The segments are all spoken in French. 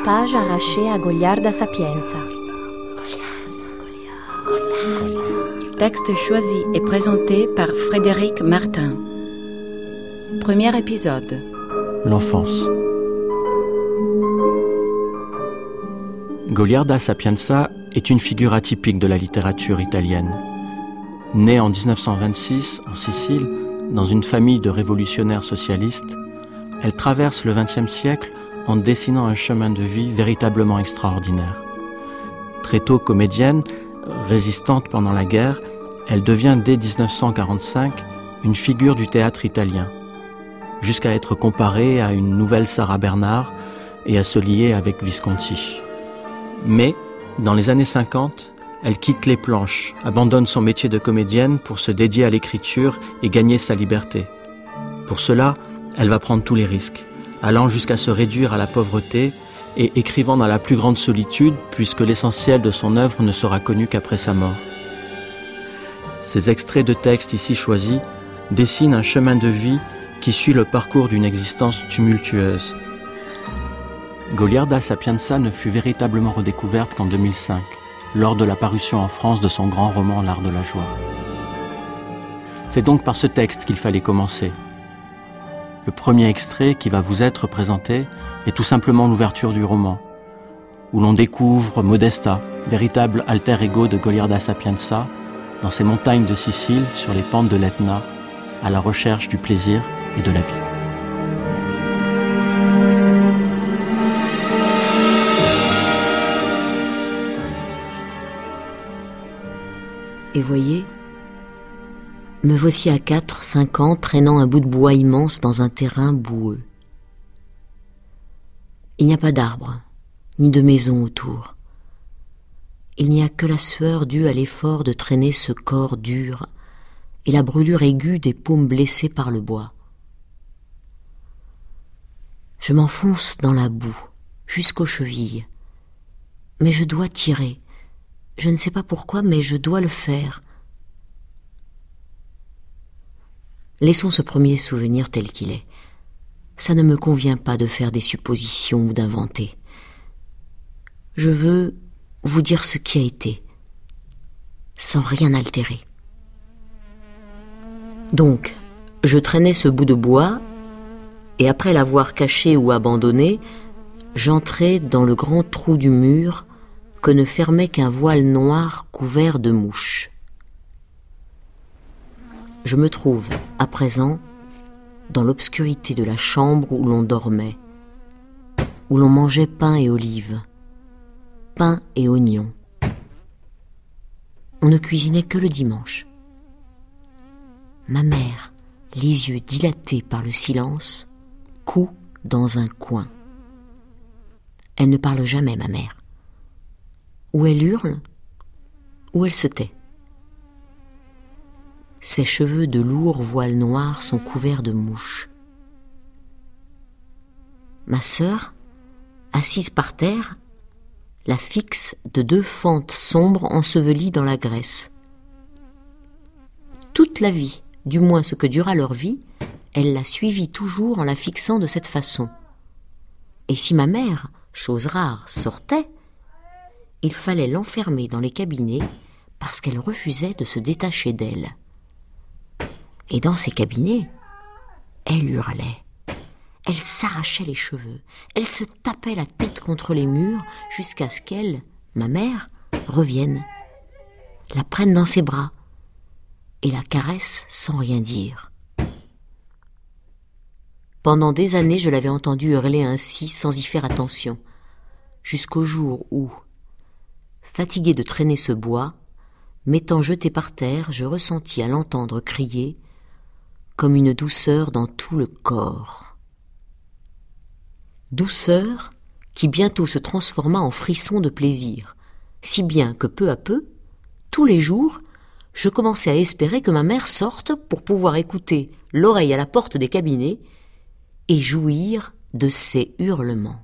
page arrachée à Goliarda Sapienza. Texte choisi et présenté par Frédéric Martin. Premier épisode. L'enfance. Goliarda Sapienza est une figure atypique de la littérature italienne. Née en 1926 en Sicile, dans une famille de révolutionnaires socialistes, elle traverse le XXe siècle en dessinant un chemin de vie véritablement extraordinaire. Très tôt comédienne, résistante pendant la guerre, elle devient dès 1945 une figure du théâtre italien, jusqu'à être comparée à une nouvelle Sarah Bernhardt et à se lier avec Visconti. Mais, dans les années 50, elle quitte les planches, abandonne son métier de comédienne pour se dédier à l'écriture et gagner sa liberté. Pour cela, elle va prendre tous les risques, allant jusqu'à se réduire à la pauvreté et écrivant dans la plus grande solitude, puisque l'essentiel de son œuvre ne sera connu qu'après sa mort. Ces extraits de textes ici choisis dessinent un chemin de vie qui suit le parcours d'une existence tumultueuse. Goliarda Sapienza ne fut véritablement redécouverte qu'en 2005, lors de la parution en France de son grand roman L'Art de la joie. C'est donc par ce texte qu'il fallait commencer. Le premier extrait qui va vous être présenté est tout simplement l'ouverture du roman, où l'on découvre Modesta, véritable alter ego de Goliarda Sapienza, dans ces montagnes de Sicile, sur les pentes de l'Etna, à la recherche du plaisir et de la vie. Et voyez, me voici à 4-5 ans traînant un bout de bois immense dans un terrain boueux. Il n'y a pas d'arbres, ni de maisons autour. Il n'y a que la sueur due à l'effort de traîner ce corps dur et la brûlure aiguë des paumes blessées par le bois. Je m'enfonce dans la boue, jusqu'aux chevilles. Mais je dois tirer. Je ne sais pas pourquoi, mais je dois le faire. Laissons ce premier souvenir tel qu'il est. Ça ne me convient pas de faire des suppositions ou d'inventer. Je veux vous dire ce qui a été, sans rien altérer. Donc, je traînais ce bout de bois, et après l'avoir caché ou abandonné, j'entrais dans le grand trou du mur que ne fermait qu'un voile noir couvert de mouches. Je me trouve, à présent, dans l'obscurité de la chambre où l'on dormait, où l'on mangeait pain et olives, pain et oignons. On ne cuisinait que le dimanche. Ma mère, les yeux dilatés par le silence, coud dans un coin. Elle ne parle jamais, ma mère. Ou elle hurle, ou elle se tait. Ses cheveux de lourds voiles noirs sont couverts de mouches. Ma sœur, assise par terre, la fixe de 2 fentes sombres ensevelies dans la graisse. Toute la vie, du moins ce que dura leur vie, elle la suivit toujours en la fixant de cette façon. Et si ma mère, chose rare, sortait, il fallait l'enfermer dans les cabinets parce qu'elle refusait de se détacher d'elle. Et dans ces cabinets, elle hurlait. Elle s'arrachait les cheveux. Elle se tapait la tête contre les murs jusqu'à ce qu'elle, ma mère, revienne, la prenne dans ses bras et la caresse sans rien dire. Pendant des années, je l'avais entendue hurler ainsi sans y faire attention, jusqu'au jour où, fatiguée de traîner ce bois, m'étant jetée par terre, je ressentis à l'entendre crier comme une douceur dans tout le corps. Douceur qui bientôt se transforma en frisson de plaisir, si bien que peu à peu, tous les jours, je commençais à espérer que ma mère sorte pour pouvoir écouter, l'oreille à la porte des cabinets, et jouir de ses hurlements.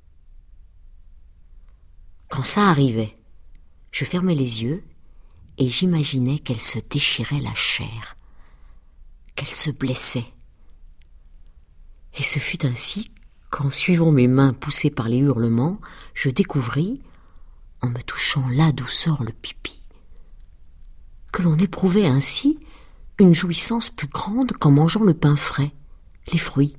Quand ça arrivait, je fermais les yeux et j'imaginais qu'elle se déchirait la chair, qu'elle se blessait. Et ce fut ainsi quand, suivant mes mains poussées par les hurlements, je découvris, en me touchant là d'où sort le pipi, que l'on éprouvait ainsi une jouissance plus grande qu'en mangeant le pain frais, les fruits.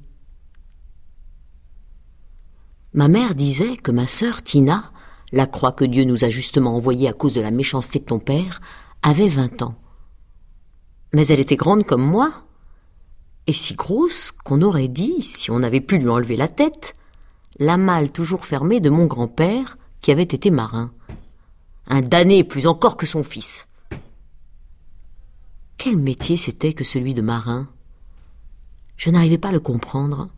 Ma mère disait que ma sœur Tina, la croix que Dieu nous a justement envoyée à cause de la méchanceté de ton père, avait 20 ans. Mais elle était grande comme moi, et si grosse qu'on aurait dit, si on avait pu lui enlever la tête, la malle toujours fermée de mon grand-père, qui avait été marin. Un damné plus encore que son fils. Quel métier c'était que celui de marin? Je n'arrivais pas à le comprendre.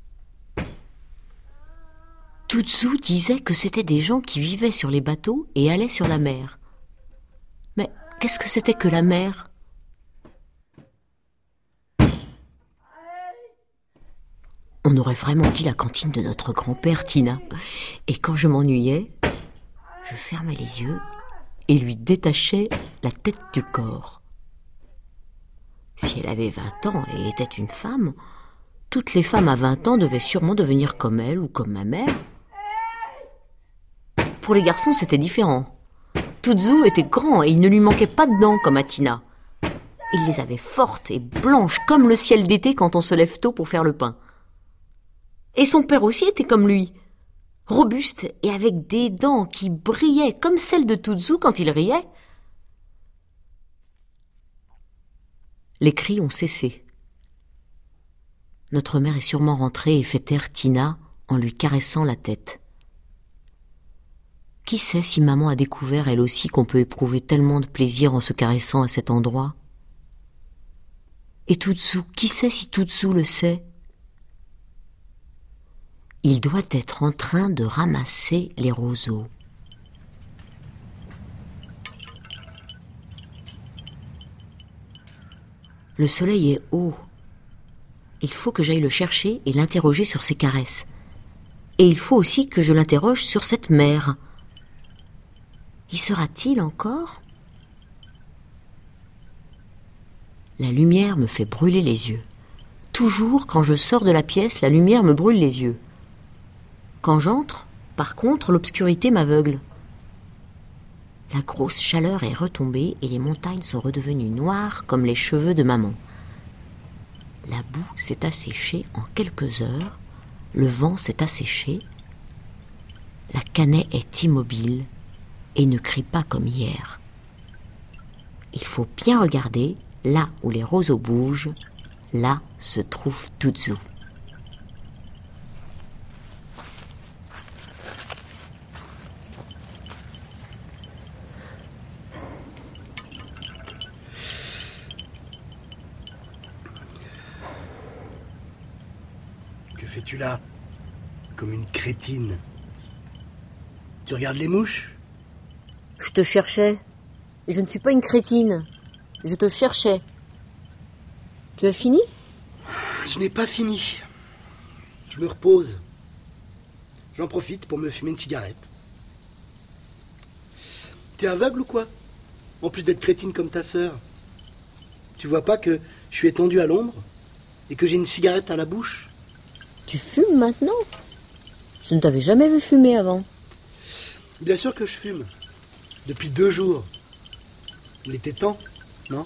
Tutsu disait que c'était des gens qui vivaient sur les bateaux et allaient sur la mer. Mais qu'est-ce que c'était que la mer? On aurait vraiment dit la cantine de notre grand-père Tina. Et quand je m'ennuyais, je fermais les yeux et lui détachais la tête du corps. Si elle avait 20 ans et était une femme, toutes les femmes à 20 ans devaient sûrement devenir comme elle ou comme ma mère. Pour les garçons, c'était différent. Tutsu était grand et il ne lui manquait pas de dents comme à Tina. Il les avait fortes et blanches comme le ciel d'été quand on se lève tôt pour faire le pain. Et son père aussi était comme lui, robuste et avec des dents qui brillaient comme celles de Tutsu quand il riait. Les cris ont cessé. Notre mère est sûrement rentrée et fait taire Tina en lui caressant la tête. Qui sait si maman a découvert elle aussi qu'on peut éprouver tellement de plaisir en se caressant à cet endroit? Et Tutsu, qui sait si Tutsu le sait? Il doit être en train de ramasser les roseaux. Le soleil est haut. Il faut que j'aille le chercher et l'interroger sur ses caresses. Et il faut aussi que je l'interroge sur cette mer. Y sera-t-il encore? La lumière me fait brûler les yeux. Toujours, quand je sors de la pièce, la lumière me brûle les yeux. Quand j'entre, par contre, l'obscurité m'aveugle. La grosse chaleur est retombée et les montagnes sont redevenues noires comme les cheveux de maman. La boue s'est asséchée en quelques heures, le vent s'est asséché, la canaie est immobile et ne crie pas comme hier. Il faut bien regarder, là où les roseaux bougent, là se trouve Tutsu. Que fais-tu là? Comme une crétine. Tu regardes les mouches? Je te cherchais. Je ne suis pas une crétine. Je te cherchais. Tu as fini? Je n'ai pas fini. Je me repose. J'en profite pour me fumer une cigarette. T'es aveugle ou quoi? En plus d'être crétine comme ta sœur. Tu vois pas que je suis étendu à l'ombre et que j'ai une cigarette à la bouche? Tu fumes maintenant? Je ne t'avais jamais vu fumer avant. Bien sûr que je fume. Depuis 2 jours. Il était temps, non?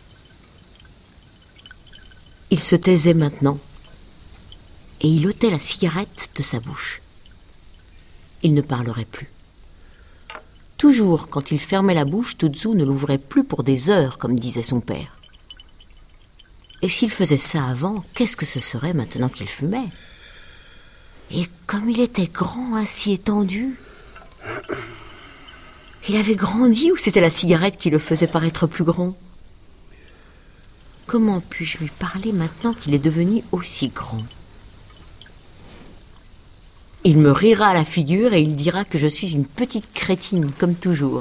Il se taisait maintenant et il ôtait la cigarette de sa bouche. Il ne parlerait plus. Toujours, quand il fermait la bouche, Tutsu ne l'ouvrait plus pour des heures, comme disait son père. Et s'il faisait ça avant, qu'est-ce que ce serait maintenant qu'il fumait? Et comme il était grand, ainsi étendu, il avait grandi ou c'était la cigarette qui le faisait paraître plus grand? Comment puis-je lui parler maintenant qu'il est devenu aussi grand? Il me rira à la figure et il dira que je suis une petite crétine, comme toujours.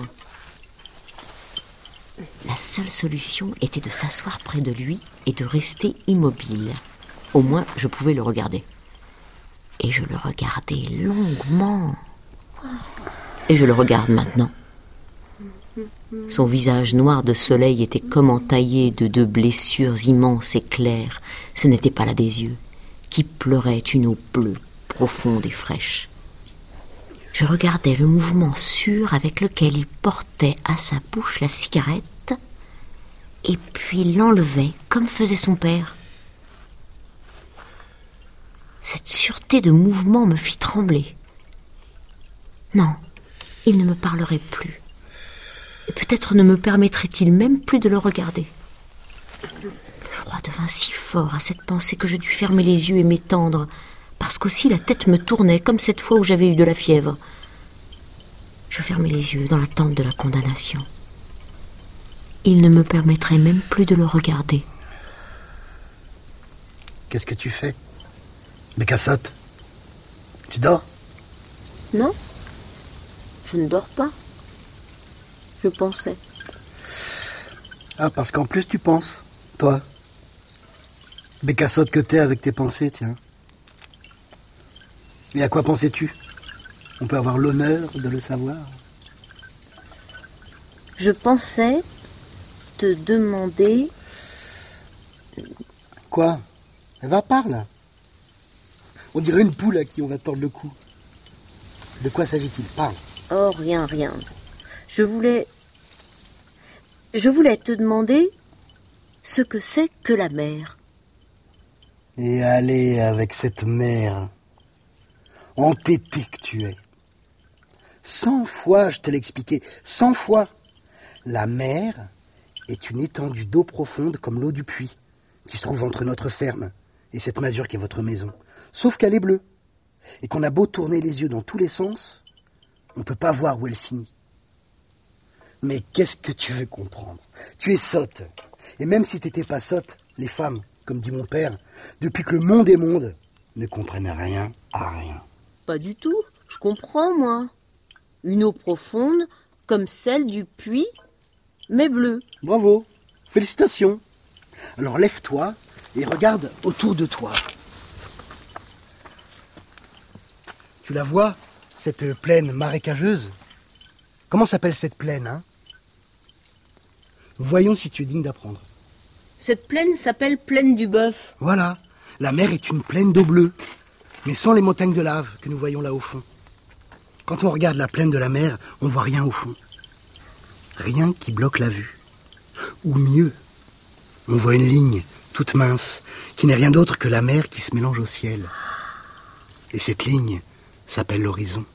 La seule solution était de s'asseoir près de lui et de rester immobile. Au moins, je pouvais le regarder. Et je le regardais longuement. Et je le regarde maintenant. Son visage noir de soleil était comme entaillé de 2 blessures immenses et claires. Ce n'était pas là des yeux, qui pleuraient une eau bleue profonde et fraîche. Je regardais le mouvement sûr avec lequel il portait à sa bouche la cigarette et puis l'enlevait comme faisait son père. Cette sûreté de mouvement me fit trembler. Non, il ne me parlerait plus. Et peut-être ne me permettrait-il même plus de le regarder. Le froid devint si fort à cette pensée que je dus fermer les yeux et m'étendre, parce qu'aussi la tête me tournait, comme cette fois où j'avais eu de la fièvre. Je fermai les yeux dans l'attente de la condamnation. Il ne me permettrait même plus de le regarder. Qu'est-ce que tu fais, Bécassotte? Tu dors? Non, je ne dors pas. Je pensais. Ah, parce qu'en plus tu penses, toi. Bécassotte que t'es avec tes pensées, tiens. Et à quoi pensais-tu? On peut avoir l'honneur de le savoir. Je pensais te demander... Quoi? Elle va parle. On dirait une poule à qui on va tordre le cou. De quoi s'agit-il? Parle. Oh, rien. Je voulais te demander ce que c'est que la mer. Et allez avec cette mer, entêté que tu es. 100 fois je te l'ai expliqué, 100 fois. La mer est une étendue d'eau profonde comme l'eau du puits, qui se trouve entre notre ferme et cette masure qui est votre maison. Sauf qu'elle est bleue, et qu'on a beau tourner les yeux dans tous les sens, on ne peut pas voir où elle finit. Mais qu'est-ce que tu veux comprendre? Tu es sotte. Et même si t'étais pas sotte, les femmes, comme dit mon père, depuis que le monde est monde, ne comprennent rien à rien. Pas du tout, je comprends, moi. Une eau profonde, comme celle du puits, mais bleue. Bravo, félicitations. Alors lève-toi et regarde autour de toi. Tu la vois, cette plaine marécageuse? Comment s'appelle cette plaine, hein? Voyons si tu es digne d'apprendre. Cette plaine s'appelle plaine du Bœuf. Voilà, la mer est une plaine d'eau bleue, mais sans les montagnes de lave que nous voyons là au fond. Quand on regarde la plaine de la mer, on ne voit rien au fond. Rien qui bloque la vue. Ou mieux, on voit une ligne toute mince, qui n'est rien d'autre que la mer qui se mélange au ciel. Et cette ligne s'appelle l'horizon.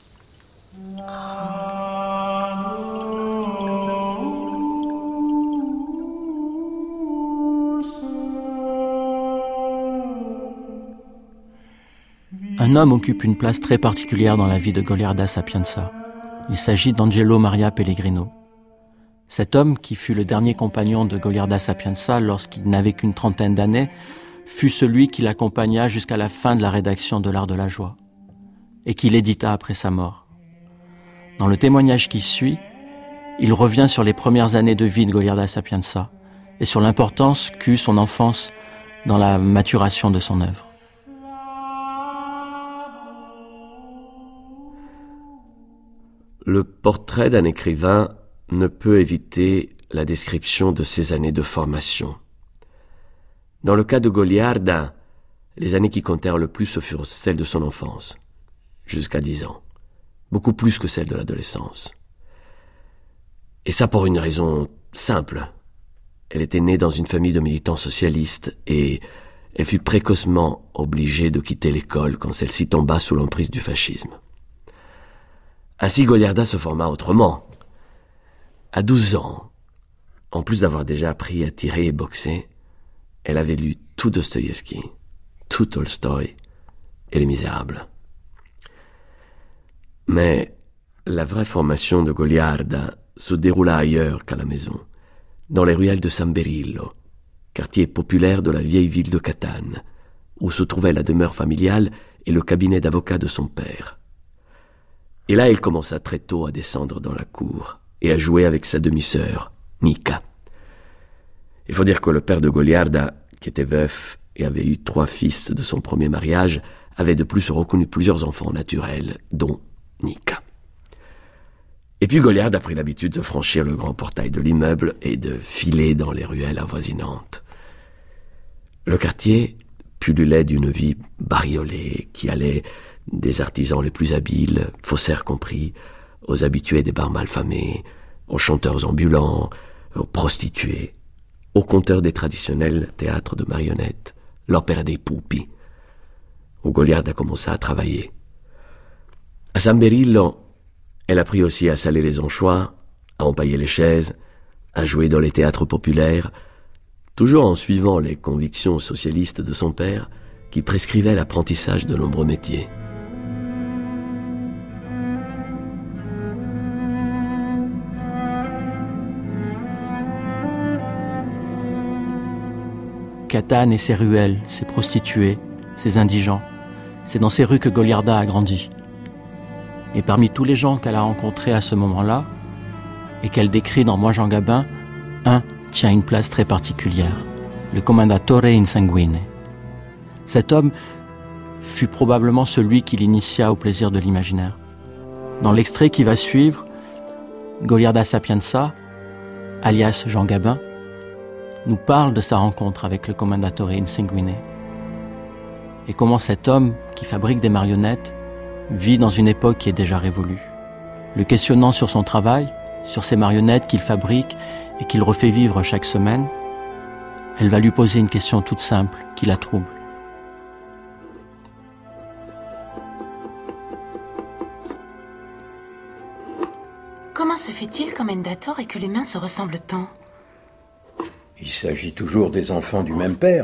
Un homme occupe une place très particulière dans la vie de Goliarda Sapienza. Il s'agit d'Angelo Maria Pellegrino. Cet homme, qui fut le dernier compagnon de Goliarda Sapienza lorsqu'il n'avait qu'une trentaine d'années, fut celui qui l'accompagna jusqu'à la fin de la rédaction de l'Art de la joie, et qui l'édita après sa mort. Dans le témoignage qui suit, il revient sur les premières années de vie de Goliarda Sapienza et sur l'importance qu'eut son enfance dans la maturation de son œuvre. Le portrait d'un écrivain ne peut éviter la description de ses années de formation. Dans le cas de Goliarda, les années qui comptèrent le plus furent celles de son enfance, jusqu'à 10 ans, beaucoup plus que celles de l'adolescence. Et ça pour une raison simple. Elle était née dans une famille de militants socialistes et elle fut précocement obligée de quitter l'école quand celle-ci tomba sous l'emprise du fascisme. Ainsi, Goliarda se forma autrement. À 12 ans, en plus d'avoir déjà appris à tirer et boxer, elle avait lu tout Dostoïevski, tout Tolstoï et Les Misérables. Mais la vraie formation de Goliarda se déroula ailleurs qu'à la maison, dans les ruelles de San Berillo, quartier populaire de la vieille ville de Catane, où se trouvait la demeure familiale et le cabinet d'avocat de son père. Et là, il commença très tôt à descendre dans la cour et à jouer avec sa demi-sœur, Nika. Il faut dire que le père de Goliarda, qui était veuf et avait eu 3 fils de son premier mariage, avait de plus reconnu plusieurs enfants naturels, dont Nika. Et puis Goliarda prit l'habitude de franchir le grand portail de l'immeuble et de filer dans les ruelles avoisinantes. Le quartier pullulait d'une vie bariolée qui allait des artisans les plus habiles, faussaires compris, aux habitués des bars malfamés, aux chanteurs ambulants, aux prostituées, aux conteurs des traditionnels théâtres de marionnettes, l'opéra dei pupi, où Goliarda commença à travailler. À San Berillo, elle apprit aussi à saler les anchois, à empailler les chaises, à jouer dans les théâtres populaires, toujours en suivant les convictions socialistes de son père, qui prescrivait l'apprentissage de nombreux métiers. Catane et ses ruelles, ses prostituées, ses indigents, c'est dans ces rues que Goliarda a grandi. Et parmi tous les gens qu'elle a rencontrés à ce moment-là, et qu'elle décrit dans Moi Jean Gabin, un tient une place très particulière, le Commendatore Insanguine. Cet homme fut probablement celui qui l'initia au plaisir de l'imaginaire. Dans l'extrait qui va suivre, Goliarda Sapienza, alias Jean Gabin, nous parle de sa rencontre avec le Commendatore Insanguine et comment cet homme qui fabrique des marionnettes vit dans une époque qui est déjà révolue. Le questionnant sur son travail, sur ces marionnettes qu'il fabrique et qu'il refait vivre chaque semaine, elle va lui poser une question toute simple qui la trouble. Comment se fait-il, Commendatore, que les mains se ressemblent tant ? Il s'agit toujours des enfants du même père.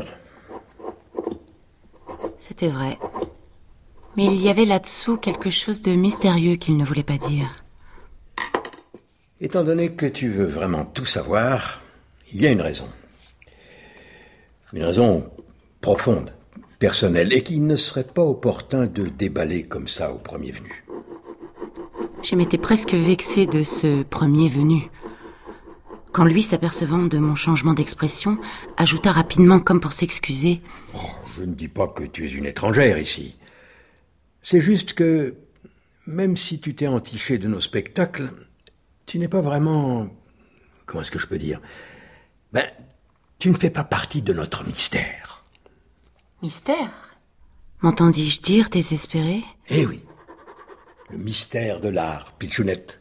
C'était vrai. Mais il y avait là-dessous quelque chose de mystérieux qu'il ne voulait pas dire. Étant donné que tu veux vraiment tout savoir, il y a une raison. Une raison profonde, personnelle, et qu'il ne serait pas opportun de déballer comme ça au premier venu. Je m'étais presque vexée de ce premier venu. Quand lui, s'apercevant de mon changement d'expression, ajouta rapidement comme pour s'excuser. Oh, je ne dis pas que tu es une étrangère ici. C'est juste que, même si tu t'es entiché de nos spectacles, tu n'es pas vraiment... Comment est-ce que je peux dire ? Tu ne fais pas partie de notre mystère. Mystère ? M'entendis-je dire, désespéré ? Eh oui, le mystère de l'art, Pitchounette.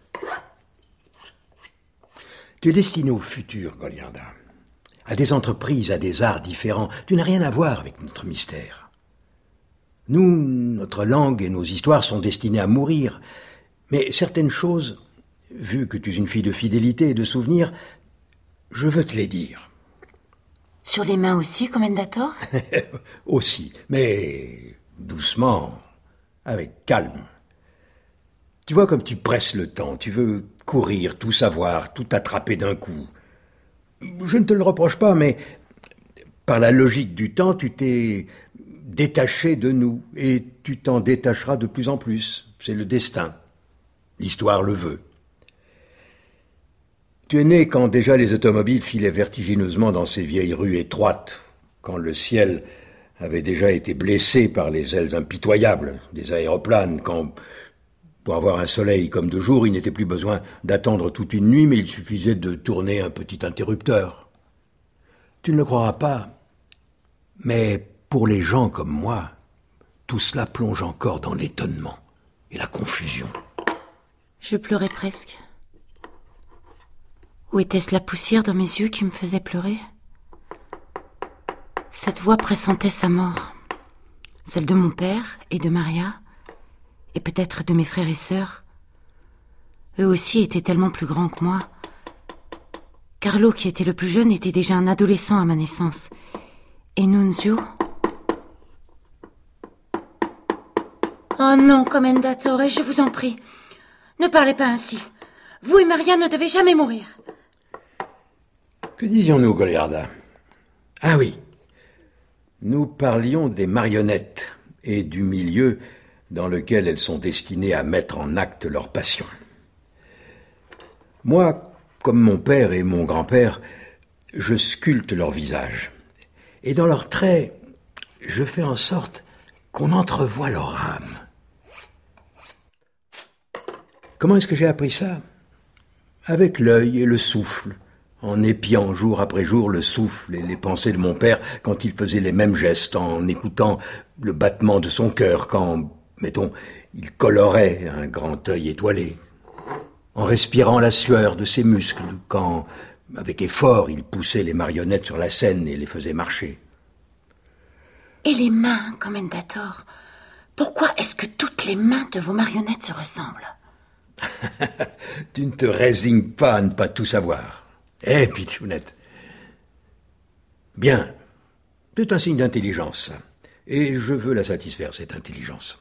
Tu es destiné au futur, Goliarda. À des entreprises, à des arts différents. Tu n'as rien à voir avec notre mystère. Nous, notre langue et nos histoires sont destinées à mourir. Mais certaines choses, vu que tu es une fille de fidélité et de souvenirs, je veux te les dire. Sur les mains aussi, Commendatore ? Aussi, mais doucement, avec calme. Tu vois comme tu presses le temps, tu veux courir, tout savoir, tout attraper d'un coup. Je ne te le reproche pas, mais par la logique du temps, tu t'es détaché de nous, et tu t'en détacheras de plus en plus. C'est le destin. L'histoire le veut. Tu es né quand déjà les automobiles filaient vertigineusement dans ces vieilles rues étroites, quand le ciel avait déjà été blessé par les ailes impitoyables des aéroplanes, quand... Pour avoir un soleil comme de jour, il n'était plus besoin d'attendre toute une nuit, mais il suffisait de tourner un petit interrupteur. Tu ne le croiras pas, mais pour les gens comme moi, tout cela plonge encore dans l'étonnement et la confusion. Je pleurais presque. Ou était-ce la poussière dans mes yeux qui me faisait pleurer ? Cette voix pressentait sa mort, celle de mon père et de Maria, et peut-être de mes frères et sœurs. Eux aussi étaient tellement plus grands que moi. Carlo, qui était le plus jeune, était déjà un adolescent à ma naissance. Et Nunzio... Oh non, Commendatore, je vous en prie. Ne parlez pas ainsi. Vous et Maria ne devez jamais mourir. Que disions-nous, Goliarda ? Ah oui, nous parlions des marionnettes et du milieu dans lequel elles sont destinées à mettre en acte leur passion. Moi, comme mon père et mon grand-père, je sculpte leur visage. Et dans leurs traits, je fais en sorte qu'on entrevoie leur âme. Comment est-ce que j'ai appris ça ? Avec l'œil et le souffle, en épiant jour après jour le souffle et les pensées de mon père quand il faisait les mêmes gestes, en écoutant le battement de son cœur quand, Mettons, il colorait un grand œil étoilé, en respirant la sueur de ses muscles, quand, avec effort, il poussait les marionnettes sur la scène et les faisait marcher. Et les mains, commendator. Pourquoi est-ce que toutes les mains de vos marionnettes se ressemblent? Tu ne te résignes pas à ne pas tout savoir. Pitchounette. Bien. C'est un signe d'intelligence, ça. Et je veux la satisfaire, cette intelligence.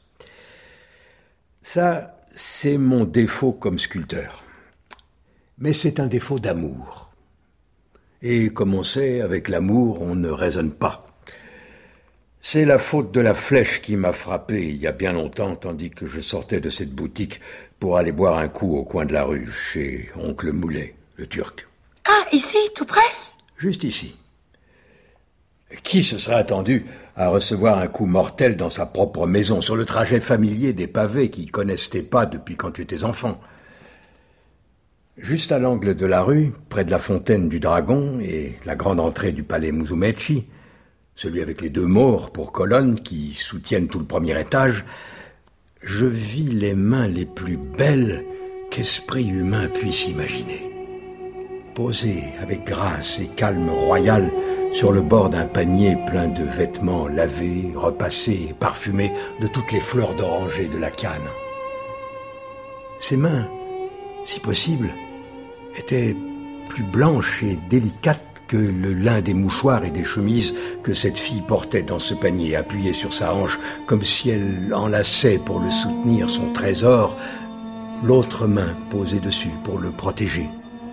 Ça, c'est mon défaut comme sculpteur. Mais c'est un défaut d'amour. Et comme on sait, avec l'amour, on ne raisonne pas. C'est la faute de la flèche qui m'a frappé il y a bien longtemps, tandis que je sortais de cette boutique pour aller boire un coup au coin de la rue, chez oncle Moulet, le Turc. Ah, ici, tout près? Juste ici. Qui se serait attendu à recevoir un coup mortel dans sa propre maison, sur le trajet familier des pavés qui connaissent tes pas depuis quand tu étais enfant? Juste à l'angle de la rue, près de la fontaine du Dragon et la grande entrée du palais Musumeci, celui avec les 2 maures pour colonnes qui soutiennent tout le premier étage, je vis les mains les plus belles qu'esprit humain puisse imaginer. Posées avec grâce et calme royal sur le bord d'un panier plein de vêtements lavés, repassés et parfumés de toutes les fleurs d'oranger de la canne. Ces mains, si possible, étaient plus blanches et délicates que le lin des mouchoirs et des chemises que cette fille portait dans ce panier, appuyé sur sa hanche, comme si elle enlaçait pour le soutenir son trésor, l'autre main posée dessus pour le protéger.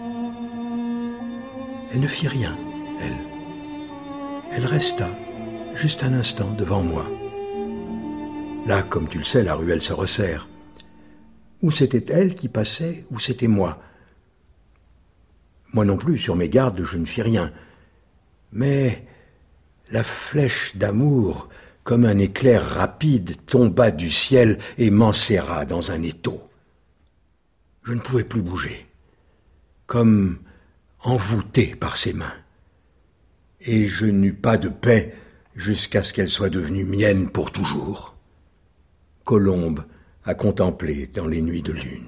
Elle ne fit rien, elle. Elle resta, juste un instant, devant moi. Là, comme tu le sais, la ruelle se resserre. Ou c'était elle qui passait, ou c'était moi. Moi non plus, sur mes gardes, je ne fis rien. Mais la flèche d'amour, comme un éclair rapide, tomba du ciel et m'enserra dans un étau. Je ne pouvais plus bouger, comme envoûté par ses mains. Et je n'eus pas de paix jusqu'à ce qu'elle soit devenue mienne pour toujours. Colombe à contempler dans les nuits de lune.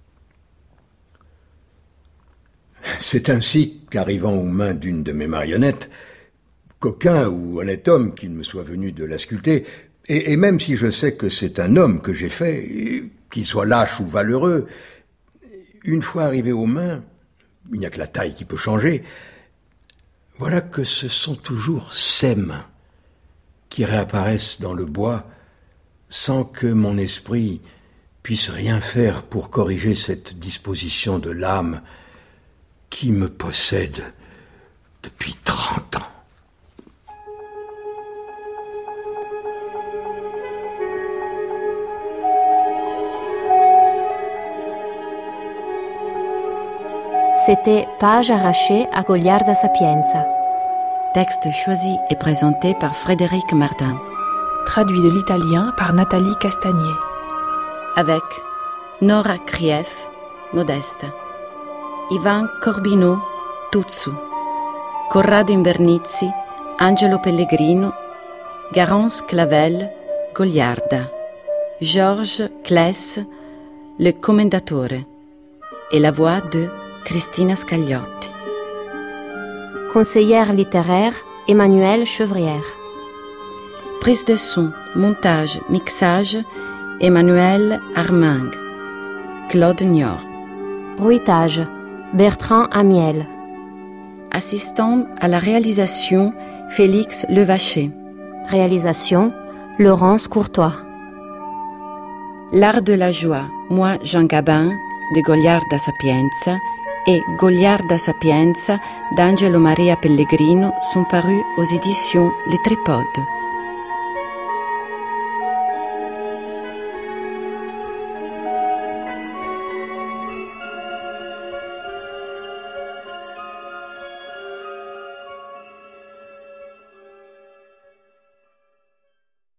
C'est ainsi qu'arrivant aux mains d'une de mes marionnettes, coquin ou honnête homme qu'il me soit venu de la sculpter, et même si je sais que c'est un homme que j'ai fait, qu'il soit lâche ou valeureux, une fois arrivé aux mains, il n'y a que la taille qui peut changer, voilà que ce sont toujours ces mains qui réapparaissent dans le bois sans que mon esprit puisse rien faire pour corriger cette disposition de l'âme qui me possède depuis 30 ans. C'était Page arrachée à Goliarda Sapienza. Texte choisi et présenté par Frédéric Martin. Traduit de l'italien par Nathalie Castagnier. Avec Nora Krief, Modeste, Ivan Corbino, Tuzzu, Corrado Invernizzi, Angelo Pellegrino, Garance Clavel, Goliarda, Georges Claes, le Commendatore, et la voix de Cristina Scagliotti. Conseillère littéraire, Emmanuelle Chevrière. Prise de son, montage, mixage, Emmanuel Armang, Claude Niort. Bruitage, Bertrand Amiel. Assistant à la réalisation, Félix Levaché. Réalisation, Laurence Courtois. L'art de la joie, moi Jean Gabin, de Goliarda Sapienza, et Goliarda Sapienza d'Angelo Maria Pellegrino sont parus aux éditions Les Tripodes.